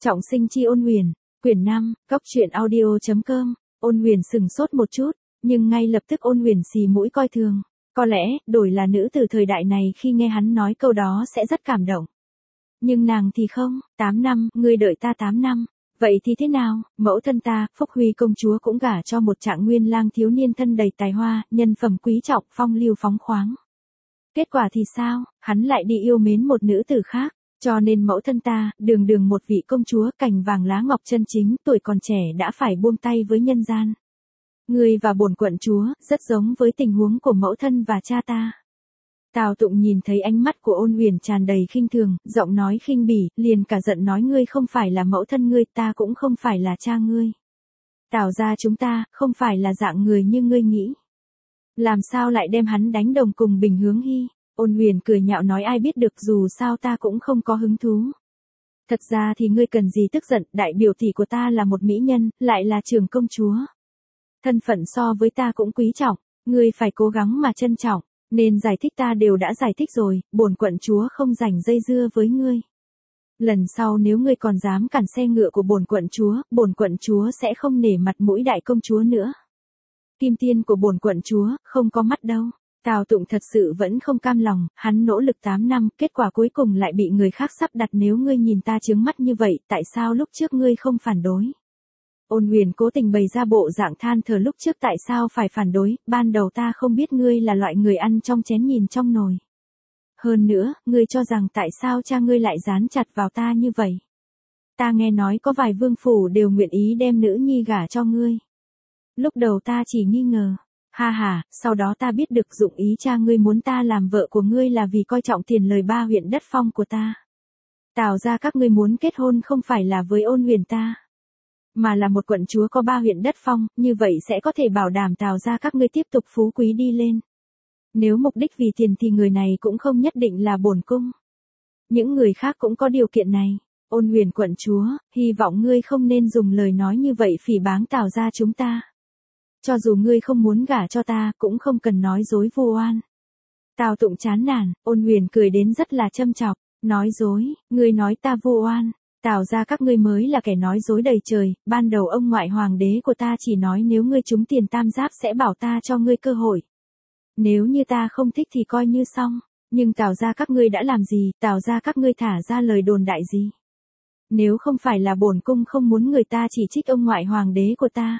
Trọng sinh chi Ôn Huyền, quyển 5, Cóc truyện audio.com. Ôn Huyền sừng sốt một chút, nhưng ngay lập tức Ôn Huyền xì mũi coi thường. Có lẽ, đổi là nữ từ thời đại này khi nghe hắn nói câu đó sẽ rất cảm động. Nhưng nàng thì không, 8 năm, ngươi đợi ta 8 năm. Vậy thì thế nào, mẫu thân ta, Phúc Huy công chúa cũng gả cho một trạng nguyên lang thiếu niên thân đầy tài hoa, nhân phẩm quý trọng, phong lưu phóng khoáng. Kết quả thì sao, hắn lại đi yêu mến một nữ tử khác. Cho nên mẫu thân ta, đường đường một vị công chúa cành vàng lá ngọc chân chính, tuổi còn trẻ đã phải buông tay với nhân gian. Ngươi và bổn quận chúa, rất giống với tình huống của mẫu thân và cha ta. Tào Tụng nhìn thấy ánh mắt của Ôn Huyền tràn đầy khinh thường, giọng nói khinh bỉ, liền cả giận nói ngươi không phải là mẫu thân ngươi, ta cũng không phải là cha ngươi. Tào gia chúng ta, không phải là dạng người như ngươi nghĩ. Làm sao lại đem hắn đánh đồng cùng Bình Hướng Hy? Ôn Huyền cười nhạo nói ai biết được, dù sao ta cũng không có hứng thú. Thật ra thì ngươi cần gì tức giận, đại biểu tỷ của ta là một mỹ nhân, lại là trưởng công chúa. Thân phận so với ta cũng quý trọng, ngươi phải cố gắng mà trân trọng, nên giải thích ta đều đã giải thích rồi, bổn quận chúa không rảnh dây dưa với ngươi. Lần sau nếu ngươi còn dám cản xe ngựa của bổn quận chúa sẽ không nể mặt mũi đại công chúa nữa. Kim tiên của bổn quận chúa, không có mắt đâu. Tào Tụng thật sự vẫn không cam lòng, hắn nỗ lực 8 năm, kết quả cuối cùng lại bị người khác sắp đặt. Nếu ngươi nhìn ta trướng mắt như vậy, tại sao lúc trước ngươi không phản đối? Ôn Huyền cố tình bày ra bộ dạng than thở lúc trước tại sao phải phản đối, ban đầu ta không biết ngươi là loại người ăn trong chén nhìn trong nồi. Hơn nữa, ngươi cho rằng tại sao cha ngươi lại dán chặt vào ta như vậy? Ta nghe nói có vài vương phủ đều nguyện ý đem nữ nhi gả cho ngươi. Lúc đầu ta chỉ nghi ngờ. Ha ha, sau đó ta biết được dụng ý cha ngươi muốn ta làm vợ của ngươi là vì coi trọng tiền lời 3 huyện đất phong của ta. Tào ra các ngươi muốn kết hôn không phải là với Ôn Huyền ta, mà là một quận chúa có 3 huyện đất phong, như vậy sẽ có thể bảo đảm Tào ra các ngươi tiếp tục phú quý đi lên. Nếu mục đích vì tiền thì người này cũng không nhất định là bổn cung. Những người khác cũng có điều kiện này. Ôn Huyền quận chúa, hy vọng ngươi không nên dùng lời nói như vậy phỉ báng Tào ra chúng ta. Cho dù ngươi không muốn gả cho ta, cũng không cần nói dối vu oan. Tào Tụng chán nản, Ôn Huyền cười đến rất là châm chọc, nói dối, ngươi nói ta vu oan, Tào ra các ngươi mới là kẻ nói dối đầy trời, ban đầu ông ngoại hoàng đế của ta chỉ nói nếu ngươi trúng tiền tam giáp sẽ bảo ta cho ngươi cơ hội. Nếu như ta không thích thì coi như xong, nhưng Tào ra các ngươi đã làm gì, Tào ra các ngươi thả ra lời đồn đại gì? Nếu không phải là bổn cung không muốn người ta chỉ trích ông ngoại hoàng đế của ta,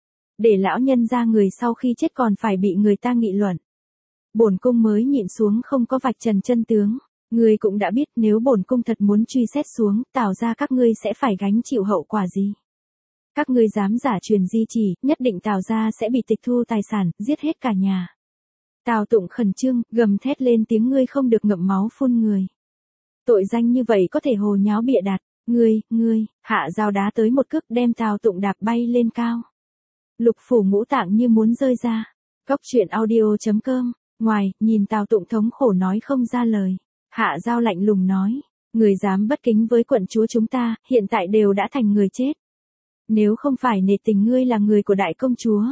để lão nhân ra người sau khi chết còn phải bị người ta nghị luận, bổn cung mới nhịn xuống không có vạch trần chân tướng. Ngươi cũng đã biết nếu bổn cung thật muốn truy xét xuống, Tào ra các ngươi sẽ phải gánh chịu hậu quả gì. Các ngươi dám giả truyền di chỉ, nhất định Tào ra sẽ bị tịch thu tài sản, giết hết cả nhà. Tào Tụng khẩn trương, gầm thét lên tiếng ngươi không được ngậm máu phun người. Tội danh như vậy có thể hồ nháo bịa đặt, ngươi, Hạ Giao đá tới một cước đem Tào Tụng đạp bay lên cao. Lục phủ ngũ tạng như muốn rơi ra. Cóc truyện audio.com. Ngoài, nhìn Tào Tụng thống khổ nói không ra lời. Hạ Giao lạnh lùng nói. Người dám bất kính với quận chúa chúng ta, hiện tại đều đã thành người chết. Nếu không phải nể tình ngươi là người của đại công chúa,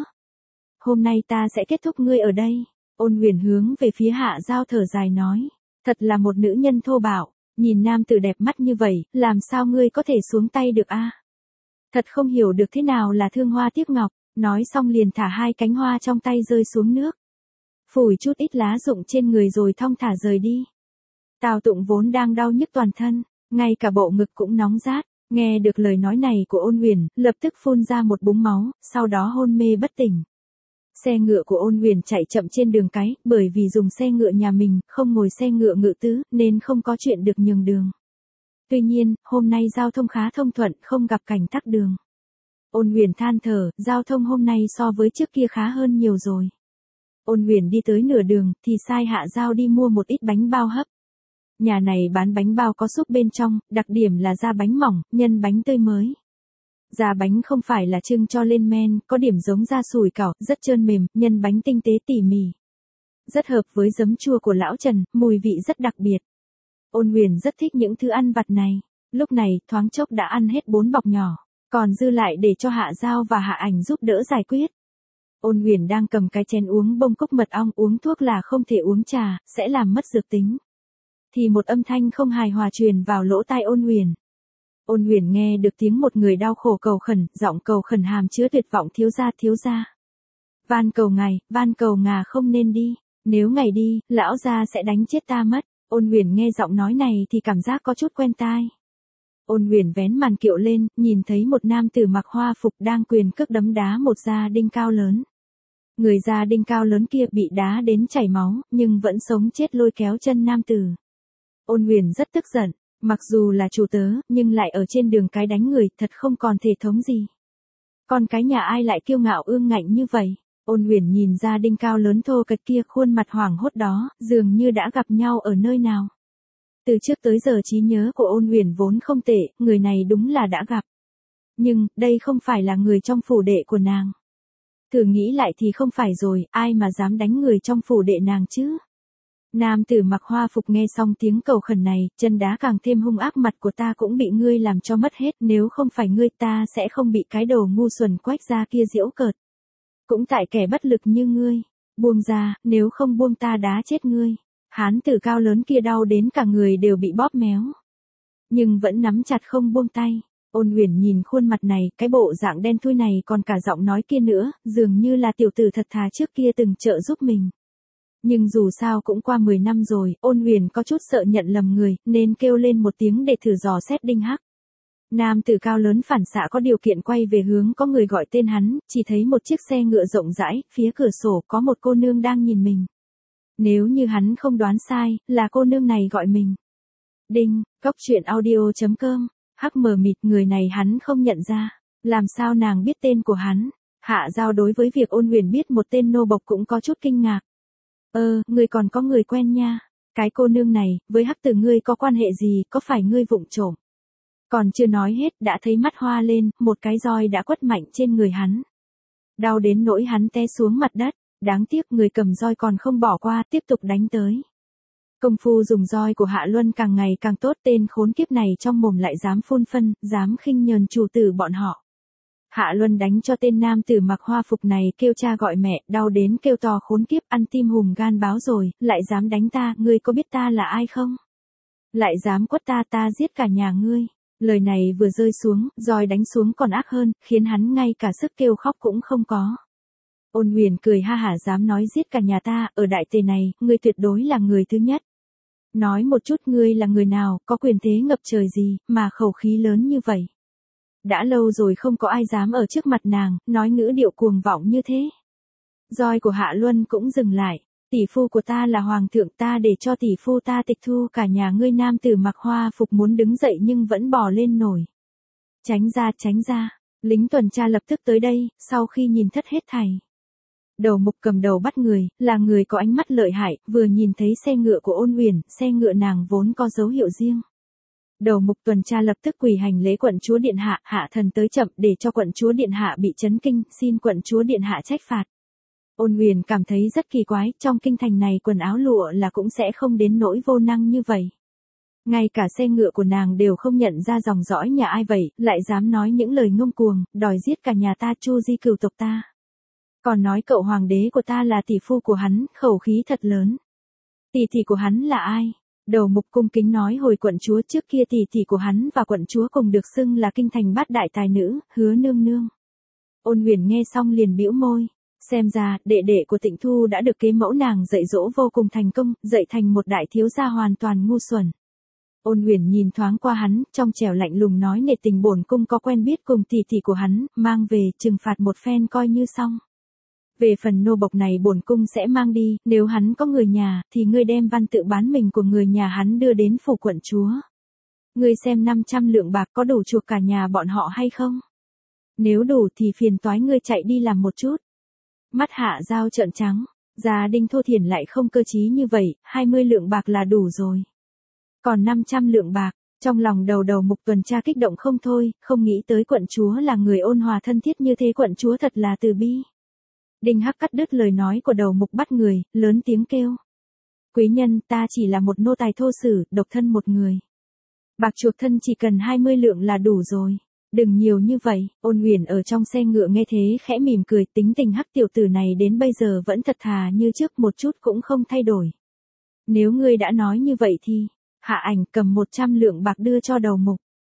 hôm nay ta sẽ kết thúc ngươi ở đây. Ôn Huyền hướng về phía Hạ Giao thở dài nói. Thật là một nữ nhân thô bạo, nhìn nam tử đẹp mắt như vậy, làm sao ngươi có thể xuống tay được a? Thật không hiểu được thế nào là thương hoa tiếc ngọc. Nói xong liền thả 2 cánh hoa trong tay rơi xuống nước. Phủi chút ít lá rụng trên người rồi thong thả rời đi. Tào Tụng vốn đang đau nhức toàn thân, ngay cả bộ ngực cũng nóng rát, nghe được lời nói này của Ôn Huyền, lập tức phun ra một búng máu, sau đó hôn mê bất tỉnh. Xe ngựa của Ôn Huyền chạy chậm trên đường cái, bởi vì dùng xe ngựa nhà mình, không ngồi xe ngựa ngự tứ, nên không có chuyện được nhường đường. Tuy nhiên, hôm nay giao thông khá thông thuận, không gặp cảnh tắc đường. Ôn Huyền than thở, giao thông hôm nay so với trước kia khá hơn nhiều rồi. Ôn Huyền đi tới nửa đường, thì sai Hạ Giao đi mua một ít bánh bao hấp. Nhà này bán bánh bao có súp bên trong, đặc điểm là da bánh mỏng, nhân bánh tươi mới. Da bánh không phải là trưng cho lên men, có điểm giống da sủi cảo, rất trơn mềm, nhân bánh tinh tế tỉ mỉ. Rất hợp với giấm chua của lão Trần, mùi vị rất đặc biệt. Ôn Huyền rất thích những thứ ăn vặt này. Lúc này, thoáng chốc đã ăn hết 4 bọc nhỏ. Còn dư lại để cho Hạ Giao và Hạ Ảnh giúp đỡ giải quyết. Ôn Huyền đang cầm cái chén uống bông cốc mật ong, uống thuốc là không thể uống trà, sẽ làm mất dược tính. Thì một âm thanh không hài hòa truyền vào lỗ tai Ôn Huyền. Ôn Huyền nghe được tiếng một người đau khổ cầu khẩn, giọng cầu khẩn hàm chứa tuyệt vọng, thiếu gia thiếu gia. Van cầu ngà không nên đi, nếu ngài đi, lão gia sẽ đánh chết ta mất. Ôn Huyền nghe giọng nói này thì cảm giác có chút quen tai. Ôn Huyền vén màn kiệu lên, nhìn thấy một nam tử mặc hoa phục đang quyền cước đấm đá một gia đinh cao lớn. Người gia đinh cao lớn kia bị đá đến chảy máu, nhưng vẫn sống chết lôi kéo chân nam tử. Ôn Huyền rất tức giận, mặc dù là chủ tớ, nhưng lại ở trên đường cái đánh người, thật không còn thể thống gì. Con cái nhà ai lại kiêu ngạo ương ngạnh như vậy? Ôn Huyền nhìn gia đinh cao lớn thô kệch kia, khuôn mặt hoảng hốt đó, dường như đã gặp nhau ở nơi nào. Từ trước tới giờ trí nhớ của Ôn Huyền vốn không tệ, người này đúng là đã gặp. Nhưng, đây không phải là người trong phủ đệ của nàng. Thử nghĩ lại thì không phải rồi, ai mà dám đánh người trong phủ đệ nàng chứ? Nam tử mặc hoa phục nghe xong tiếng cầu khẩn này, chân đá càng thêm hung ác, mặt của ta cũng bị ngươi làm cho mất hết, nếu không phải ngươi ta sẽ không bị cái đồ ngu xuẩn Quách gia kia giễu cợt. Cũng tại kẻ bất lực như ngươi, buông ra, nếu không buông ta đá chết ngươi. Hán tử cao lớn kia đau đến cả người đều bị bóp méo, nhưng vẫn nắm chặt không buông tay. Ôn Huyền nhìn khuôn mặt này, cái bộ dạng đen thui này, còn cả giọng nói kia nữa, dường như là tiểu tử thật thà trước kia từng trợ giúp mình. Nhưng dù sao cũng qua 10 năm rồi, Ôn Huyền có chút sợ nhận lầm người, nên kêu lên một tiếng để thử dò xét Đinh Hắc. Nam tử cao lớn phản xạ có điều kiện quay về hướng có người gọi tên hắn, chỉ thấy một chiếc xe ngựa rộng rãi, phía cửa sổ có một cô nương đang nhìn mình. Nếu như hắn không đoán sai, là cô nương này gọi mình. Đinh, coctruyện.audio.com. Hắc mờ mịt, người này hắn không nhận ra. Làm sao nàng biết tên của hắn? Hạ Giao đối với việc Ôn Huyền biết một tên nô bộc cũng có chút kinh ngạc. Ngươi còn có người quen nha. Cái cô nương này, với Hắc tử ngươi có quan hệ gì, có phải ngươi vụng trộm? Còn chưa nói hết, đã thấy mắt hoa lên, một cái roi đã quất mạnh trên người hắn. Đau đến nỗi hắn té xuống mặt đất. Đáng tiếc người cầm roi còn không bỏ qua, tiếp tục đánh tới. Công phu dùng roi của Hạ Luân càng ngày càng tốt, tên khốn kiếp này trong mồm lại dám phun phân, dám khinh nhờn chủ tử bọn họ. Hạ Luân đánh cho tên nam tử mặc hoa phục này kêu cha gọi mẹ, đau đến kêu to, khốn kiếp, ăn tim hùm gan báo rồi, lại dám đánh ta, ngươi có biết ta là ai không? Lại dám quất ta, ta giết cả nhà ngươi. Lời này vừa rơi xuống, roi đánh xuống còn ác hơn, khiến hắn ngay cả sức kêu khóc cũng không có. Ôn Huyền cười ha hả, dám nói giết cả nhà ta, ở đại tề này, ngươi tuyệt đối là người thứ nhất. Nói một chút ngươi là người nào, có quyền thế ngập trời gì, mà khẩu khí lớn như vậy. Đã lâu rồi không có ai dám ở trước mặt nàng, nói ngữ điệu cuồng vọng như thế. Roi của Hạ Luân cũng dừng lại. Tỷ phu của ta là hoàng thượng, ta để cho tỷ phu ta tịch thu cả nhà ngươi. Nam tử mặc hoa phục muốn đứng dậy nhưng vẫn bò lên nổi. Tránh ra, lính tuần tra lập tức tới đây, sau khi nhìn thất hết thảy. Đầu mục cầm đầu bắt người, là người có ánh mắt lợi hại, vừa nhìn thấy xe ngựa của Ôn Huyền, xe ngựa nàng vốn có dấu hiệu riêng. Đầu mục tuần tra lập tức quỳ hành lễ quận chúa điện hạ, hạ thần tới chậm để cho quận chúa điện hạ bị chấn kinh, xin quận chúa điện hạ trách phạt. Ôn Huyền cảm thấy rất kỳ quái, trong kinh thành này quần áo lụa là cũng sẽ không đến nỗi vô năng như vậy. Ngay cả xe ngựa của nàng đều không nhận ra dòng dõi nhà ai vậy, lại dám nói những lời ngông cuồng, đòi giết cả nhà ta, chu di cửu tộc ta. Còn nói cậu hoàng đế của ta là tỷ phu của hắn, khẩu khí thật lớn. Tỷ tỷ của hắn là ai? Đầu mục cung kính nói, hồi quận chúa, trước kia tỷ tỷ của hắn và quận chúa cùng được xưng là kinh thành bát đại tài nữ, Hứa nương nương. Ôn Huyền nghe xong liền bĩu môi. Xem ra, đệ đệ của Tịnh Thu đã được kế mẫu nàng dạy dỗ vô cùng thành công, dạy thành một đại thiếu gia hoàn toàn ngu xuẩn. Ôn Huyền nhìn thoáng qua hắn, trong trẻo lạnh lùng nói, nể tình bổn cung có quen biết cùng tỷ tỷ của hắn, mang về trừng phạt một phen coi như xong. Về phần nô bộc này bổn cung sẽ mang đi, nếu hắn có người nhà, thì ngươi đem văn tự bán mình của người nhà hắn đưa đến phủ quận chúa. Ngươi xem 500 lượng bạc có đủ chuộc cả nhà bọn họ hay không? Nếu đủ thì phiền toái ngươi chạy đi làm một chút. Mắt Hạ Giao trợn trắng, gia đình Thô Thiển lại không cơ trí như vậy, 20 lượng bạc là đủ rồi. Còn 500 lượng bạc, trong lòng đầu mục tuần tra kích động không thôi, không nghĩ tới quận chúa là người ôn hòa thân thiết như thế, quận chúa thật là từ bi. Đinh Hắc cắt đứt lời nói của đầu mục bắt người, lớn tiếng kêu. Quý nhân, ta chỉ là một nô tài thô sử, độc thân một người. Bạc chuộc thân chỉ cần 20 lượng là đủ rồi. Đừng nhiều như vậy. Ôn Huyền ở trong xe ngựa nghe thế khẽ mỉm cười, tính tình Hắc tiểu tử này đến bây giờ vẫn thật thà như trước, một chút cũng không thay đổi. Nếu ngươi đã nói như vậy thì, Hạ Ảnh cầm 100 lượng bạc đưa cho đầu mục.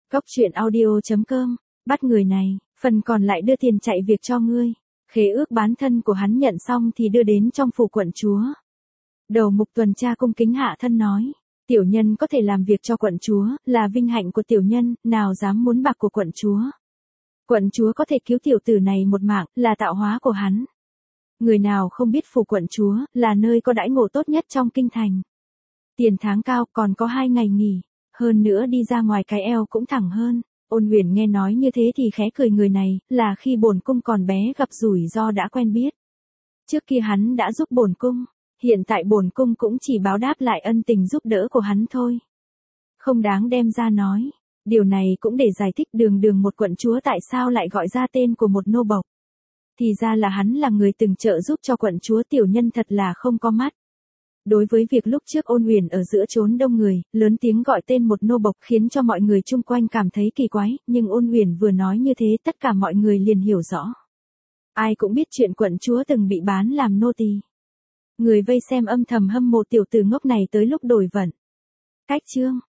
Cóc truyện audio.com, bắt người này, phần còn lại đưa tiền chạy việc cho ngươi. Khế ước bán thân của hắn nhận xong thì đưa đến trong phủ quận chúa. Đầu mục tuần tra cung kính hạ thân nói, tiểu nhân có thể làm việc cho quận chúa, là vinh hạnh của tiểu nhân, nào dám muốn bạc của quận chúa. Quận chúa có thể cứu tiểu tử này một mạng, là tạo hóa của hắn. Người nào không biết phủ quận chúa, là nơi có đãi ngộ tốt nhất trong kinh thành. Tiền tháng cao, còn có 2 ngày nghỉ, hơn nữa đi ra ngoài cái eo cũng thẳng hơn. Ôn Huyền nghe nói như thế thì khẽ cười, người này, là khi bổn cung còn bé gặp rủi ro đã quen biết. Trước kia hắn đã giúp bổn cung, hiện tại bổn cung cũng chỉ báo đáp lại ân tình giúp đỡ của hắn thôi. Không đáng đem ra nói, điều này cũng để giải thích đường một quận chúa tại sao lại gọi ra tên của một nô bộc. Thì ra là hắn là người từng trợ giúp cho quận chúa, tiểu nhân thật là không có mắt. Đối với việc lúc trước Ôn Huyền ở giữa chốn đông người, lớn tiếng gọi tên một nô bộc khiến cho mọi người chung quanh cảm thấy kỳ quái, nhưng Ôn Huyền vừa nói như thế tất cả mọi người liền hiểu rõ. Ai cũng biết chuyện quận chúa từng bị bán làm nô tỳ. Người vây xem âm thầm hâm mộ tiểu tử ngốc này tới lúc đổi vận. Cách chương